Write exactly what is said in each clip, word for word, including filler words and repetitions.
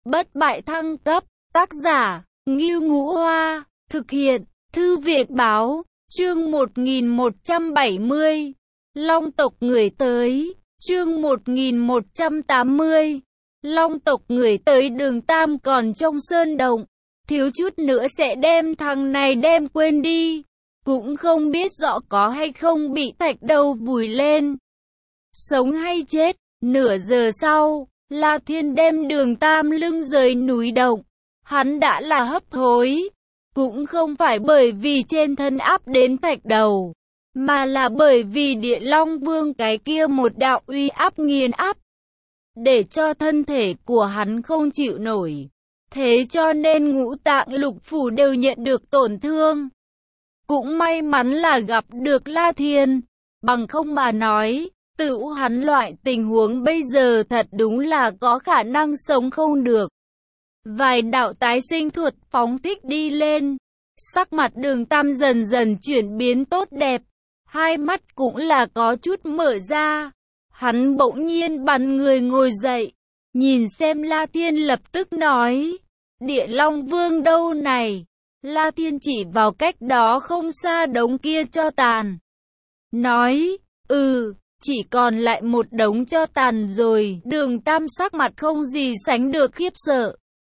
Bất bại thăng cấp, tác giả, Ngưu Ngũ Hoa, thực hiện, Thư viện báo, chương một nghìn một trăm bảy mươi, Long tộc người tới, chương một nghìn một trăm tám mươi, Long tộc người tới. Đường Tam còn trong sơn động, thiếu chút nữa sẽ đem thằng này đem quên đi, cũng không biết rõ có hay không bị thạch đầu vùi lên, sống hay chết. Nửa giờ sau, La Thiên đem Đường Tam lưng rời núi động, hắn đã là hấp hối, cũng không phải bởi vì trên thân áp đến thạch đầu, mà là bởi vì Địa Long Vương cái kia một đạo uy áp nghiền áp, để cho thân thể của hắn không chịu nổi. Thế cho nên ngũ tạng lục phủ đều nhận được tổn thương. Cũng may mắn là gặp được La Thiên, bằng không mà nói, tự hắn loại tình huống bây giờ thật đúng là có khả năng sống không được. Vài đạo tái sinh thuật phóng thích đi lên, sắc mặt Đường Tam dần dần chuyển biến tốt đẹp, hai mắt cũng là có chút mở ra. Hắn bỗng nhiên bắn người ngồi dậy, nhìn xem La Thiên, lập tức nói, Địa Long Vương đâu này? La Thiên chỉ vào cách đó không xa đống kia tro tàn, nói, ừ, chỉ còn lại một đống tro tàn rồi. Đường Tam sắc mặt không gì sánh được khiếp sợ,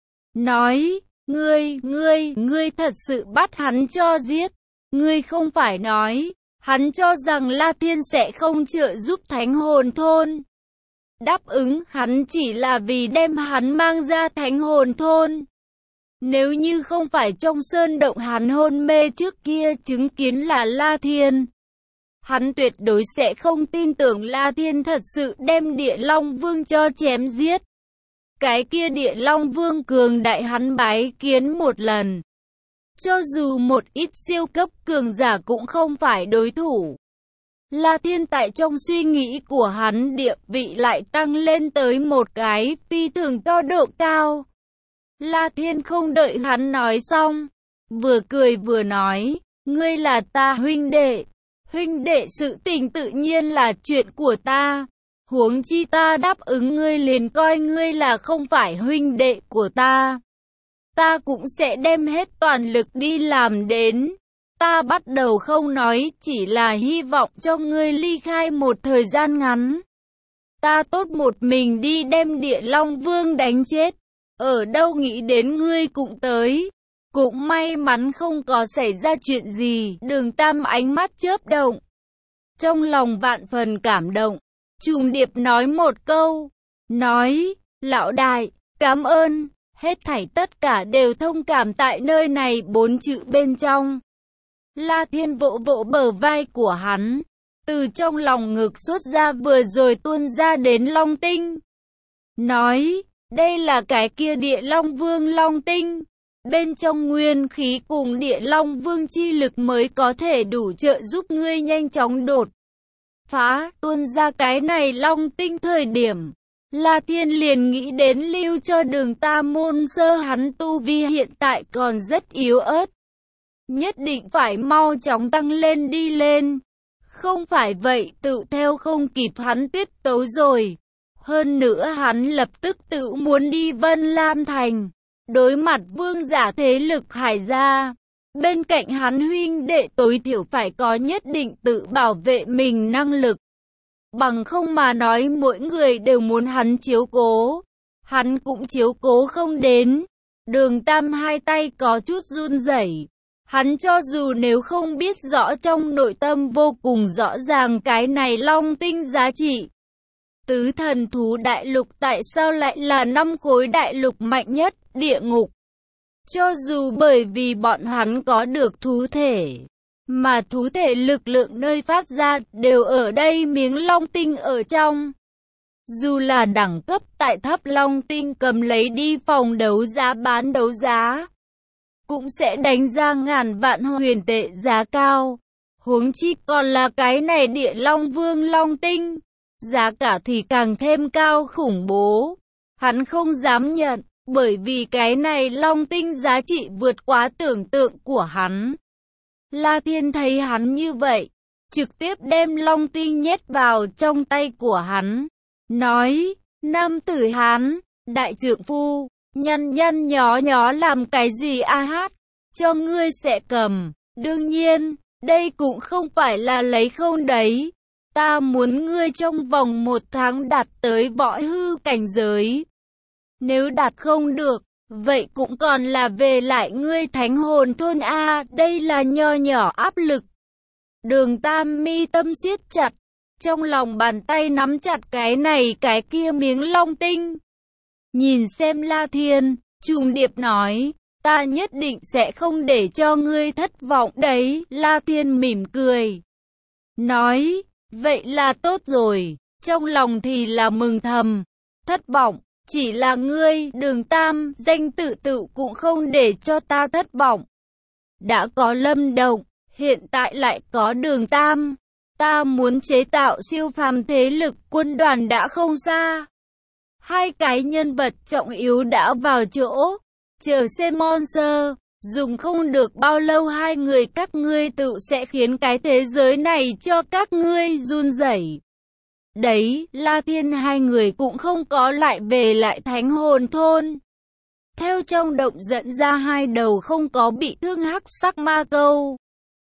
nói, ngươi, ngươi, ngươi thật sự bắt hắn cho giết, ngươi không phải nói, hắn cho rằng La Thiên sẽ không trợ giúp Thánh Hồn Thôn. Đáp ứng hắn chỉ là vì đem hắn mang ra Thánh Hồn Thôn. Nếu như không phải trong sơn động hắn hôn mê trước kia chứng kiến là La Thiên, hắn tuyệt đối sẽ không tin tưởng La Thiên thật sự đem Địa Long Vương cho chém giết. Cái kia Địa Long Vương cường đại hắn bái kiến một lần, cho dù một ít siêu cấp cường giả cũng không phải đối thủ. La Thiên tại trong suy nghĩ của hắn địa vị lại tăng lên tới một cái phi thường cao độ cao. La Thiên không đợi hắn nói xong, vừa cười vừa nói, ngươi là ta huynh đệ, huynh đệ sự tình tự nhiên là chuyện của ta, huống chi ta đáp ứng ngươi liền coi ngươi là không phải huynh đệ của ta. Ta cũng sẽ đem hết toàn lực đi làm đến. Ta bắt đầu không nói chỉ là hy vọng cho ngươi ly khai một thời gian ngắn. Ta tốt một mình đi đem Địa Long Vương đánh chết. Ở đâu nghĩ đến ngươi cũng tới. Cũng may mắn không có xảy ra chuyện gì. Đường Tam ánh mắt chớp động, trong lòng vạn phần cảm động, trùng điệp nói một câu, nói, lão đại, cảm ơn. Hết thảy tất cả đều thông cảm tại nơi này bốn chữ bên trong. La Thiên vỗ vỗ bờ vai của hắn, từ trong lòng ngực xuất ra vừa rồi tuôn ra đến Long Tinh. Nói, đây là cái kia Địa Long Vương Long Tinh. Bên trong nguyên khí cùng Địa Long Vương chi lực mới có thể đủ trợ giúp ngươi nhanh chóng đột phá. Tuôn ra cái này Long Tinh thời điểm, La Thiên liền nghĩ đến lưu cho Đường Tam môn sơ, hắn tu vi hiện tại còn rất yếu ớt, nhất định phải mau chóng tăng lên đi lên, không phải vậy tự theo không kịp hắn tiết tấu rồi. Hơn nữa hắn lập tức tự muốn đi Vân Lam Thành, đối mặt vương giả thế lực Hải gia, bên cạnh hắn huynh đệ tối thiểu phải có nhất định tự bảo vệ mình năng lực. Bằng không mà nói mỗi người đều muốn hắn chiếu cố, hắn cũng chiếu cố không đến. Đường Tam hai tay có chút run rẩy, hắn cho dù nếu không biết rõ trong nội tâm vô cùng rõ ràng cái này Long Tinh giá trị. Tứ thần thú đại lục tại sao lại là năm khối đại lục mạnh nhất, địa ngục. Cho dù bởi vì bọn hắn có được thú thể, mà thú thể lực lượng nơi phát ra đều ở đây miếng Long Tinh ở trong. Dù là đẳng cấp tại thấp Long Tinh cầm lấy đi phòng đấu giá bán đấu giá, cũng sẽ đánh ra ngàn vạn huyền tệ giá cao. Huống chi còn là cái này Địa Long Vương Long Tinh, giá cả thì càng thêm cao khủng bố. Hắn không dám nhận, bởi vì cái này Long Tinh giá trị vượt quá tưởng tượng của hắn. La Thiên thấy hắn như vậy, trực tiếp đem Long Tinh nhét vào trong tay của hắn, nói, nam tử Hán, đại trượng phu, nhăn nhăn nhó nhó làm cái gì a hát, cho ngươi sẽ cầm. Đương nhiên, đây cũng không phải là lấy không đấy. Ta muốn ngươi trong vòng một tháng đạt tới võ hư cảnh giới. Nếu đạt không được, vậy cũng còn là về lại ngươi thánh hồn thôn a. Đây là nho nhỏ áp lực. Đường Tam mi tâm siết chặt, trong lòng bàn tay nắm chặt cái này cái kia miếng long tinh. Nhìn xem La Thiên, trùng điệp nói, ta nhất định sẽ không để cho ngươi thất vọng đấy. La Thiên mỉm cười, nói, vậy là tốt rồi, trong lòng thì là mừng thầm, thất vọng, chỉ là ngươi, Đường Tam, danh tự tự cũng không để cho ta thất vọng. Đã có Lâm Động, hiện tại lại có Đường Tam, ta muốn chế tạo siêu phàm thế lực quân đoàn đã không xa. Hai cái nhân vật trọng yếu đã vào chỗ, chờ xem monster, dùng không được bao lâu hai người các ngươi tự sẽ khiến cái thế giới này cho các ngươi run rẩy. Đấy, La Thiên hai người cũng không có lại về lại thánh hồn thôn. Theo trong động dẫn ra hai đầu không có bị thương hắc sắc ma câu.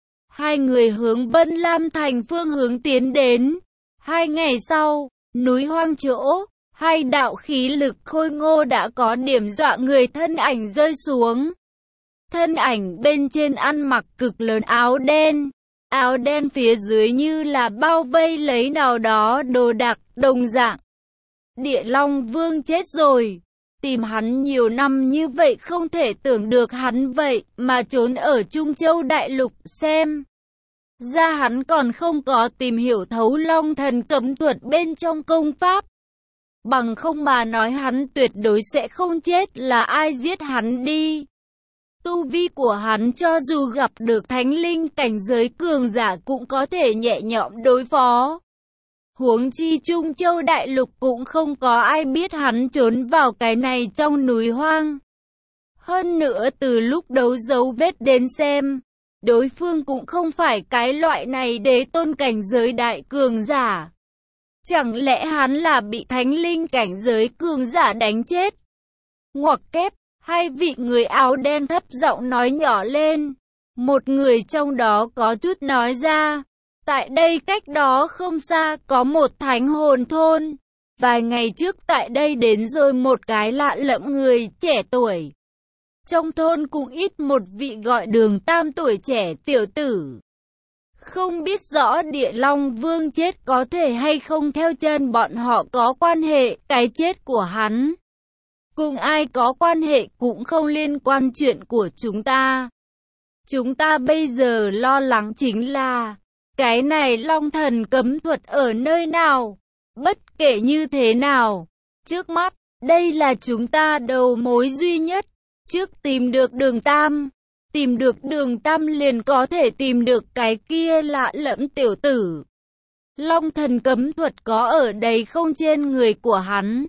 Hai người hướng Vân Lam Thành phương hướng tiến đến. Hai ngày sau, núi hoang chỗ, hai đạo khí lực khôi ngô đã có điểm dọa người thân ảnh rơi xuống. Thân ảnh bên trên ăn mặc cực lớn áo đen. Áo đen phía dưới như là bao vây lấy nào đó đồ đạc, đồng dạng. Địa Long Vương chết rồi. Tìm hắn nhiều năm như vậy không thể tưởng được hắn vậy mà trốn ở Trung Châu Đại Lục xem. Ra hắn còn không có tìm hiểu thấu Long Thần cấm thuật bên trong công pháp. Bằng không mà nói hắn tuyệt đối sẽ không chết, là ai giết hắn đi. Tu vi của hắn cho dù gặp được thánh linh cảnh giới cường giả cũng có thể nhẹ nhõm đối phó. Huống chi Trung Châu Đại Lục cũng không có ai biết hắn trốn vào cái này trong núi hoang. Hơn nữa từ lúc đấu dấu vết đến xem, đối phương cũng không phải cái loại này đế tôn cảnh giới đại cường giả. Chẳng lẽ hắn là bị thánh linh cảnh giới cường giả đánh chết? Ngoặc kép, hai vị người áo đen thấp giọng nói nhỏ lên. Một người trong đó có chút nói ra. Tại đây cách đó không xa có một thánh hồn thôn. Vài ngày trước tại đây đến rồi một cái lạ lẫm người trẻ tuổi. Trong thôn cũng ít một vị gọi Đường Tam tuổi trẻ tiểu tử. Không biết rõ Địa Long Vương chết có thể hay không theo chân bọn họ có quan hệ, cái chết của hắn. Cùng ai có quan hệ cũng không liên quan chuyện của chúng ta. Chúng ta bây giờ lo lắng chính là, cái này Long Thần cấm thuật ở nơi nào? Bất kể như thế nào, trước mắt, đây là chúng ta đầu mối duy nhất. Trước tìm được Đường Tam, tìm được Đường Tam liền có thể tìm được cái kia lạ lẫm tiểu tử. Long Thần cấm thuật có ở đây không trên người của hắn.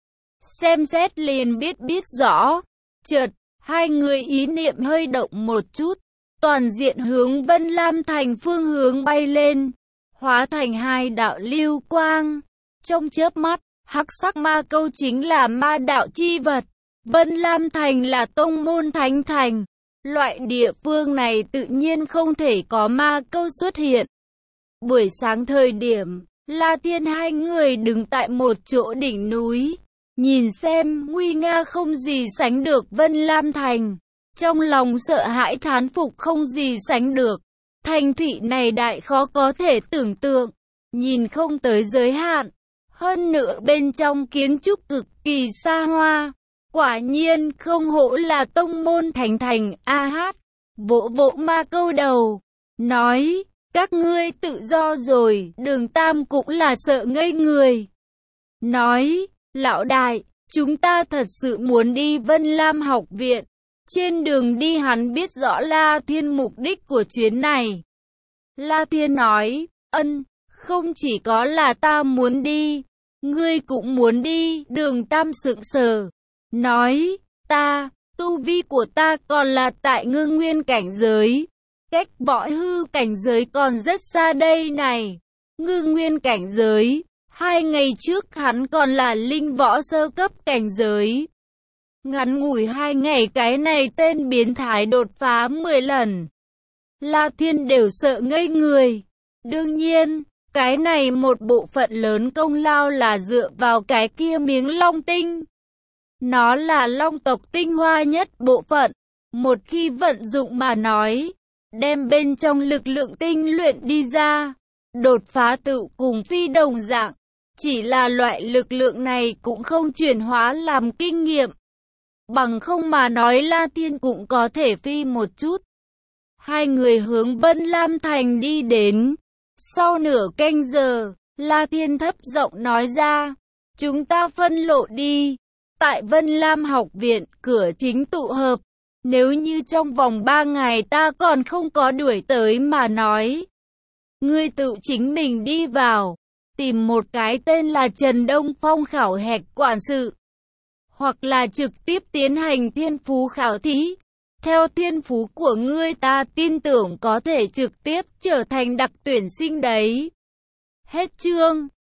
Xem xét liền biết biết rõ. Chợt, hai người ý niệm hơi động một chút, toàn diện hướng Vân Lam Thành phương hướng bay lên, hóa thành hai đạo lưu quang. Trong chớp mắt, hắc sắc ma câu chính là ma đạo chi vật. Vân Lam Thành là tông môn thánh thành. Loại địa phương này tự nhiên không thể có ma câu xuất hiện. Buổi sáng thời điểm, La Thiên hai người đứng tại một chỗ đỉnh núi. Nhìn xem, nguy nga không gì sánh được Vân Lam Thành. Trong lòng sợ hãi thán phục không gì sánh được. Thành thị này đại khó có thể tưởng tượng. Nhìn không tới giới hạn. Hơn nữa bên trong kiến trúc cực kỳ xa hoa. Quả nhiên không hổ là tông môn thánh thành. A hát, vỗ vỗ ma câu đầu. Nói, các ngươi tự do rồi. Đường Tam cũng là sợ ngây người. Nói, lão đại, chúng ta thật sự muốn đi Vân Lam học viện. Trên đường đi hắn biết rõ La Thiên mục đích của chuyến này. La Thiên nói, ân, không chỉ có là ta muốn đi, ngươi cũng muốn đi. Đường Tam sững sờ, nói, ta, tu vi của ta còn là tại ngưng nguyên cảnh giới. Cách võ hư cảnh giới còn rất xa đây này. Ngưng nguyên cảnh giới. Hai ngày trước hắn còn là linh võ sơ cấp cảnh giới. Ngắn ngủi hai ngày cái này tên biến thái đột phá mười lần. La Thiên đều sợ ngây người. Đương nhiên, cái này một bộ phận lớn công lao là dựa vào cái kia miếng long tinh. Nó là long tộc tinh hoa nhất bộ phận. Một khi vận dụng mà nói, đem bên trong lực lượng tinh luyện đi ra, đột phá tự cùng phi đồng dạng. Chỉ là loại lực lượng này cũng không chuyển hóa làm kinh nghiệm. Bằng không mà nói La Thiên cũng có thể phi một chút. Hai người hướng Vân Lam Thành đi đến. Sau nửa canh giờ, La Thiên thấp giọng nói ra, chúng ta phân lộ đi. Tại Vân Lam học viện, cửa chính tụ hợp. Nếu như trong vòng ba ngày ta còn không có đuổi tới mà nói, ngươi tự chính mình đi vào, tìm một cái tên là Trần Đông Phong khảo hạch quản sự, hoặc là trực tiếp tiến hành thiên phú khảo thí. Theo thiên phú của ngươi ta tin tưởng có thể trực tiếp trở thành đặc tuyển sinh đấy. Hết chương.